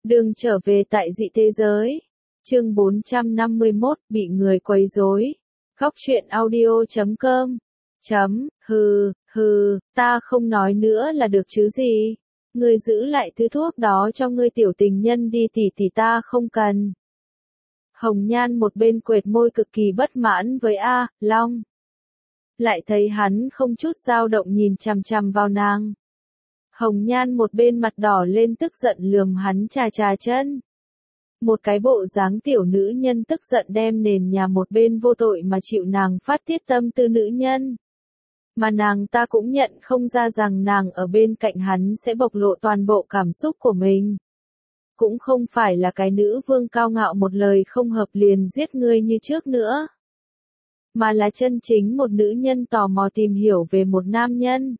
Đường trở về tại dị thế giới. Chương 451, bị người quấy rối. Góc truyện audio.com. Ta không nói nữa là được chứ gì. Ngươi giữ lại thứ thuốc đó cho ngươi tiểu tình nhân đi tỷ ta không cần. Hồng Nhan một bên quệt môi cực kỳ bất mãn với A, Long. Lại thấy hắn không chút dao động nhìn chằm chằm vào nàng. Hồng Nhan một bên mặt đỏ lên tức giận lườm hắn chà chân. Một cái bộ dáng tiểu nữ nhân tức giận đem nền nhà một bên vô tội mà chịu nàng phát tiết tâm tư nữ nhân. Mà nàng ta cũng nhận không ra rằng nàng ở bên cạnh hắn sẽ bộc lộ toàn bộ cảm xúc của mình. Cũng không phải là cái nữ vương cao ngạo một lời không hợp liền giết ngươi như trước nữa. Mà là chân chính một nữ nhân tò mò tìm hiểu về một nam nhân.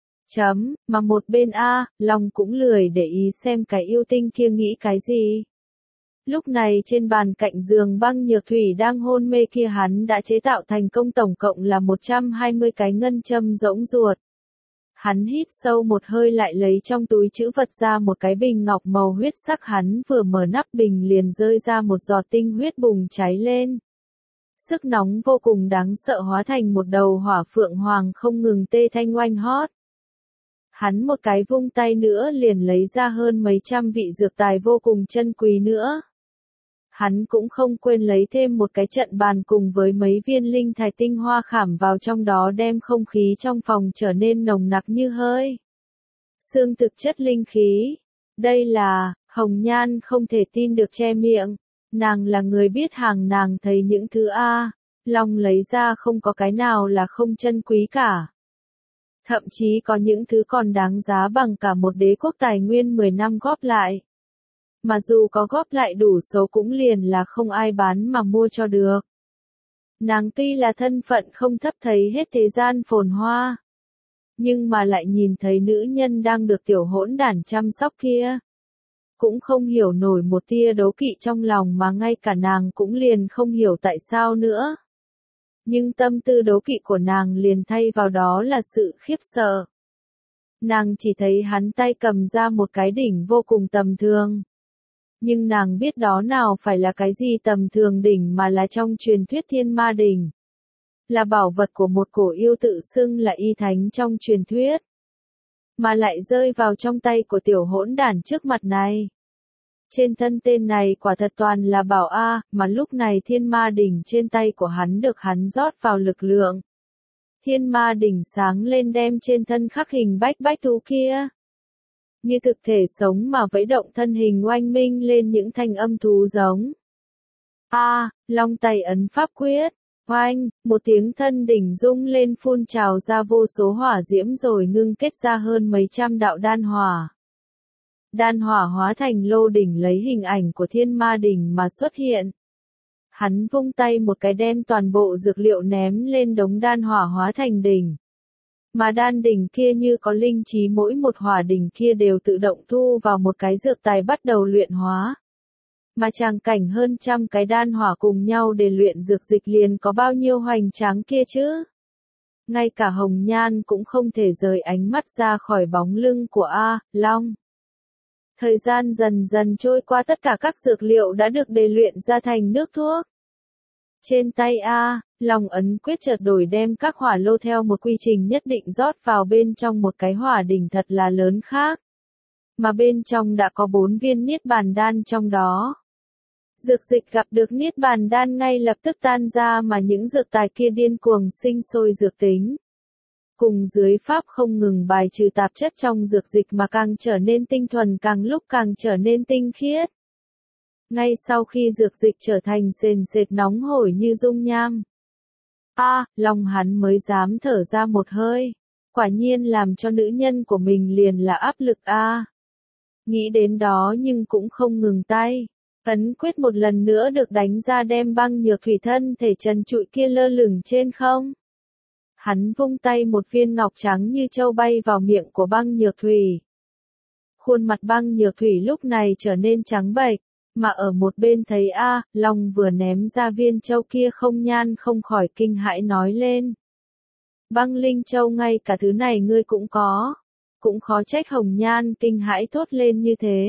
Mà một bên A, Long cũng lười để ý xem cái yêu tinh kia nghĩ cái gì. Lúc này trên bàn cạnh giường Băng Nhược Thủy đang hôn mê kia hắn đã chế tạo thành công tổng cộng là 120 cái ngân châm rỗng ruột. Hắn hít sâu một hơi lại lấy trong túi trữ vật ra một cái bình ngọc màu huyết sắc, hắn vừa mở nắp bình liền rơi ra một giọt tinh huyết bùng cháy lên. Sức nóng vô cùng đáng sợ hóa thành một đầu hỏa phượng hoàng không ngừng tê thanh oanh hót. Hắn một cái vung tay nữa liền lấy ra hơn mấy trăm vị dược tài vô cùng chân quý nữa. Hắn cũng không quên lấy thêm một cái trận bàn cùng với mấy viên linh thạch tinh hoa khảm vào trong đó đem không khí trong phòng trở nên nồng nặc như hơi xương thực chất linh khí. Đây là, Hồng Nhan không thể tin được che miệng. Nàng là người biết hàng, nàng thấy những thứ A, Long lấy ra không có cái nào là không chân quý cả. Thậm chí có những thứ còn đáng giá bằng cả một đế quốc tài nguyên 10 năm góp lại. Mà dù có góp lại đủ số cũng liền là không ai bán mà mua cho được. Nàng tuy là thân phận không thấp thấy hết thế gian phồn hoa. Nhưng mà lại nhìn thấy nữ nhân đang được tiểu hỗn đản chăm sóc kia. Cũng không hiểu nổi một tia đố kỵ trong lòng mà ngay cả nàng cũng liền không hiểu tại sao nữa. Nhưng tâm tư đố kỵ của nàng liền thay vào đó là sự khiếp sợ. Nàng chỉ thấy hắn tay cầm ra một cái đỉnh vô cùng tầm thường. Nhưng nàng biết đó nào phải là cái gì tầm thường đỉnh mà là trong truyền thuyết Thiên Ma Đỉnh. Là bảo vật của một cổ yêu tự xưng là y thánh trong truyền thuyết. Mà lại rơi vào trong tay của tiểu hỗn đản trước mặt này. Trên thân tên này quả thật toàn là bảo A, mà lúc này Thiên Ma Đỉnh trên tay của hắn được hắn rót vào lực lượng. Thiên Ma Đỉnh sáng lên đem trên thân khắc hình bách thú kia. Như thực thể sống mà vẫy động thân hình oanh minh lên những thanh âm thú giống. Long tay ấn pháp quyết, oanh, một tiếng thân đỉnh rung lên phun trào ra vô số hỏa diễm rồi ngưng kết ra hơn mấy trăm đạo đan hỏa. Đan hỏa hóa thành lô đỉnh lấy hình ảnh của Thiên Ma Đỉnh mà xuất hiện. Hắn vung tay một cái đem toàn bộ dược liệu ném lên đống đan hỏa hóa thành đỉnh. Mà đan đỉnh kia như có linh trí, mỗi một hỏa đỉnh kia đều tự động thu vào một cái dược tài bắt đầu luyện hóa. Mà tràng cảnh hơn trăm cái đan hỏa cùng nhau để luyện dược dịch liền có bao nhiêu hoành tráng kia chứ. Ngay cả Hồng Nhan cũng không thể rời ánh mắt ra khỏi bóng lưng của A, Long. Thời gian dần dần trôi qua, tất cả các dược liệu đã được đề luyện ra thành nước thuốc. Trên tay A, Long ấn quyết chợt đổi đem các hỏa lô theo một quy trình nhất định rót vào bên trong một cái hỏa đỉnh thật là lớn khác. Mà bên trong đã có 4 viên niết bàn đan trong đó. Dược dịch gặp được niết bàn đan ngay lập tức tan ra mà những dược tài kia điên cuồng sinh sôi dược tính. Cùng dưới pháp không ngừng bài trừ tạp chất trong dược dịch mà càng trở nên tinh thuần, càng lúc càng trở nên tinh khiết. Ngay sau khi dược dịch trở thành sền sệt nóng hổi như dung nham. Long hắn mới dám thở ra một hơi. Quả nhiên làm cho nữ nhân của mình liền là áp lực A. Nghĩ đến đó nhưng cũng không ngừng tay. Ấn quyết một lần nữa được đánh ra đem Băng Nhược Thủy thân thể trần trụi kia lơ lửng trên không. Hắn vung tay một viên ngọc trắng như châu bay vào miệng của Băng Nhược Thủy. Khuôn mặt Băng Nhược Thủy lúc này trở nên trắng bệch, mà ở một bên thấy Long vừa ném ra viên châu kia, Không Nhan không khỏi kinh hãi nói lên. Băng linh châu, ngay cả thứ này ngươi cũng có. Cũng khó trách Hồng Nhan kinh hãi thốt lên như thế.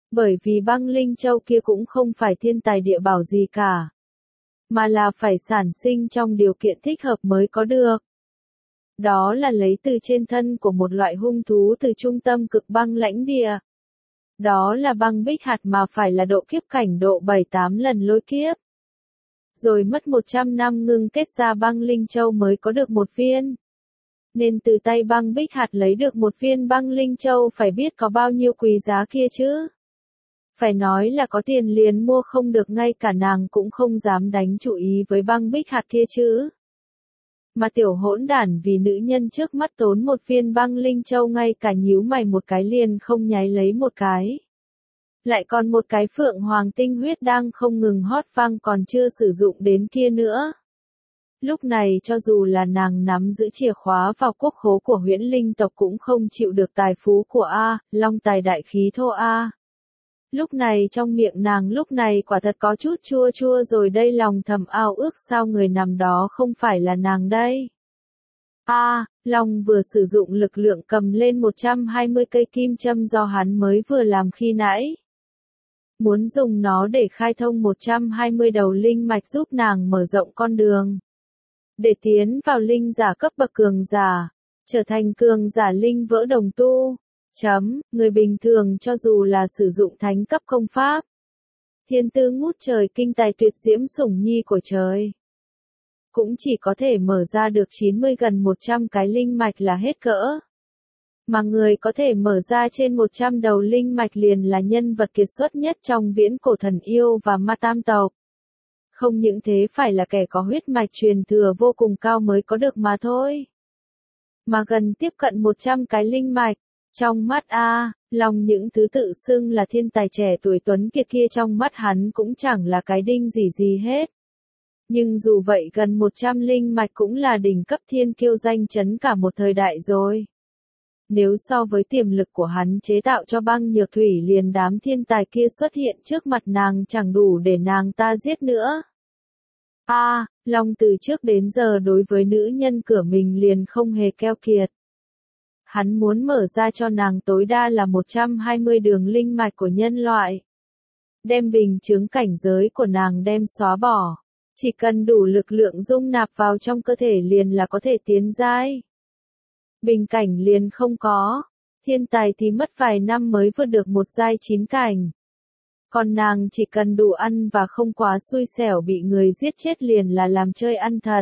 Bởi vì băng linh châu kia cũng không phải thiên tài địa bảo gì cả, mà là phải sản sinh trong điều kiện thích hợp mới có được. Đó là lấy từ trên thân của một loại hung thú từ trung tâm cực băng lãnh địa. Đó là băng bích hạt mà phải là độ kiếp cảnh độ 7-8 lần lôi kiếp. Rồi mất 100 năm ngưng kết ra băng linh châu mới có được một viên. Nên từ tay băng bích hạt lấy được một viên băng linh châu phải biết có bao nhiêu quý giá kia chứ. Phải nói là có tiền liền mua không được, ngay cả nàng cũng không dám đánh chủ ý với băng bích hạt kia chứ. Mà tiểu hỗn đản vì nữ nhân trước mắt tốn một viên băng linh châu ngay cả nhíu mày một cái liền không nháy lấy một cái. Lại còn một cái phượng hoàng tinh huyết đang không ngừng hót vang còn chưa sử dụng đến kia nữa. Lúc này cho dù là nàng nắm giữ chìa khóa vào quốc khố của huyễn linh tộc cũng không chịu được tài phú của A, long tài đại khí thô A. Lúc này trong miệng nàng lúc này quả thật có chút chua chua rồi đây, lòng thầm ao ước sao người nằm đó không phải là nàng đây. Long vừa sử dụng lực lượng cầm lên 120 cây kim châm do hắn mới vừa làm khi nãy. Muốn dùng nó để khai thông 120 đầu linh mạch giúp nàng mở rộng con đường. Để tiến vào linh giả cấp bậc cường giả, trở thành cường giả linh vỡ đồng tu. Người bình thường cho dù là sử dụng thánh cấp công pháp, thiên tư ngút trời kinh tài tuyệt diễm sủng nhi của trời, cũng chỉ có thể mở ra được 90 gần 100 cái linh mạch là hết cỡ. Mà người có thể mở ra trên 100 đầu linh mạch liền là nhân vật kiệt xuất nhất trong viễn cổ thần yêu và ma tam tộc. Không những thế phải là kẻ có huyết mạch truyền thừa vô cùng cao mới có được mà thôi. Mà gần tiếp cận 100 cái linh mạch, trong mắt Long những thứ tự xưng là thiên tài trẻ tuổi tuấn kiệt kia trong mắt hắn cũng chẳng là cái đinh gì hết. Nhưng dù vậy gần 100 linh mạch cũng là đỉnh cấp thiên kiêu danh chấn cả một thời đại rồi. Nếu so với tiềm lực của hắn chế tạo cho băng nhược thủy liền đám thiên tài kia xuất hiện trước mặt nàng chẳng đủ để nàng ta giết nữa. Long từ trước đến giờ đối với nữ nhân cửa mình liền không hề keo kiệt. Hắn muốn mở ra cho nàng tối đa là 120 đường linh mạch của nhân loại. Đem bình chướng cảnh giới của nàng đem xóa bỏ. Chỉ cần đủ lực lượng dung nạp vào trong cơ thể liền là có thể tiến giai. Bình cảnh liền không có. Thiên tài thì mất vài năm mới vượt được một giai 9 cảnh. Còn nàng chỉ cần đủ ăn và không quá xui xẻo bị người giết chết liền là làm chơi ăn thật.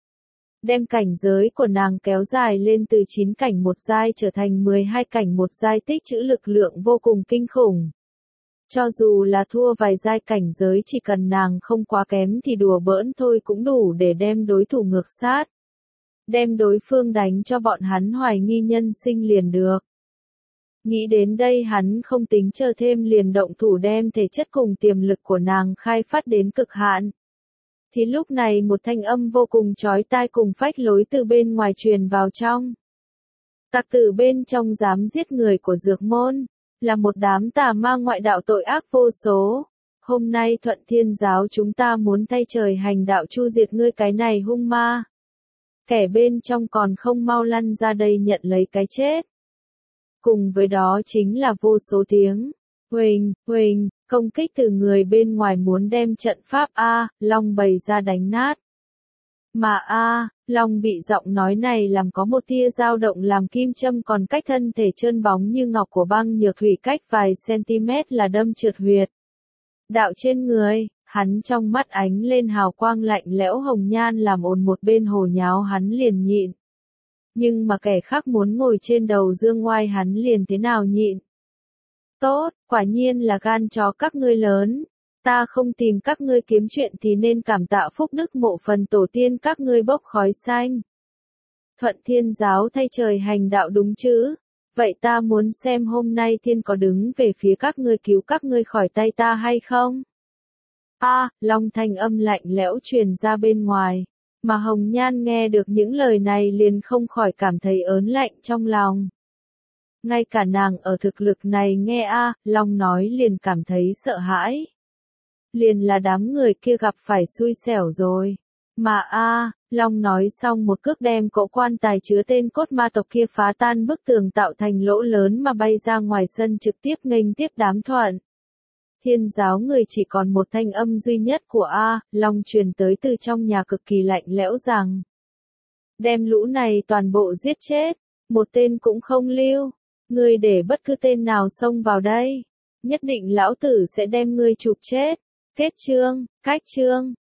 Đem cảnh giới của nàng kéo dài lên từ 9 cảnh một giai trở thành 12 cảnh một giai tích trữ lực lượng vô cùng kinh khủng. Cho dù là thua vài giai cảnh giới chỉ cần nàng không quá kém thì đùa bỡn thôi cũng đủ để đem đối thủ ngược sát. Đem đối phương đánh cho bọn hắn hoài nghi nhân sinh liền được. Nghĩ đến đây hắn không tính chờ thêm liền động thủ đem thể chất cùng tiềm lực của nàng khai phát đến cực hạn. Thì lúc này một thanh âm vô cùng chói tai cùng phách lối từ bên ngoài truyền vào trong. Tặc tử bên trong dám giết người của Dược Môn, là một đám tà ma ngoại đạo tội ác vô số. Hôm nay Thuận Thiên Giáo chúng ta muốn thay trời hành đạo chu diệt ngươi cái này hung ma. Kẻ bên trong còn không mau lăn ra đây nhận lấy cái chết. Cùng với đó chính là vô số tiếng huỳnh, công kích từ người bên ngoài muốn đem trận pháp Long bày ra đánh nát. Mà Long bị giọng nói này làm có một tia dao động làm kim châm còn cách thân thể trơn bóng như ngọc của băng nhược thủy cách vài cm là đâm trượt huyệt. Đạo trên người, hắn trong mắt ánh lên hào quang lạnh lẽo hồng nhan làm ồn một bên hồ nháo hắn liền nhịn. Nhưng mà kẻ khác muốn ngồi trên đầu dương ngoai hắn liền thế nào nhịn. Tốt, quả nhiên là gan chó các ngươi lớn. Ta không tìm các ngươi kiếm chuyện thì nên cảm tạ phúc đức mộ phần tổ tiên các ngươi bốc khói xanh. Thuận Thiên Giáo thay trời hành đạo đúng chứ? Vậy ta muốn xem hôm nay thiên có đứng về phía các ngươi cứu các ngươi khỏi tay ta hay không? Long thanh âm lạnh lẽo truyền ra bên ngoài. Mà Hồng Nhan nghe được những lời này liền không khỏi cảm thấy ớn lạnh trong lòng. Ngay cả nàng ở thực lực này nghe Long nói liền cảm thấy sợ hãi. Liền là đám người kia gặp phải xui xẻo rồi. Mà Long nói xong một cước đem cỗ quan tài chứa tên cốt ma tộc kia phá tan bức tường tạo thành lỗ lớn mà bay ra ngoài sân trực tiếp nghênh tiếp đám Thuận Thiên giáo người chỉ còn một thanh âm duy nhất của A, Long truyền tới từ trong nhà cực kỳ lạnh lẽo rằng. Đem lũ này toàn bộ giết chết, một tên cũng không lưu. Ngươi để bất cứ tên nào xông vào đây, nhất định lão tử sẽ đem ngươi chụp chết. Kết chương, cách chương.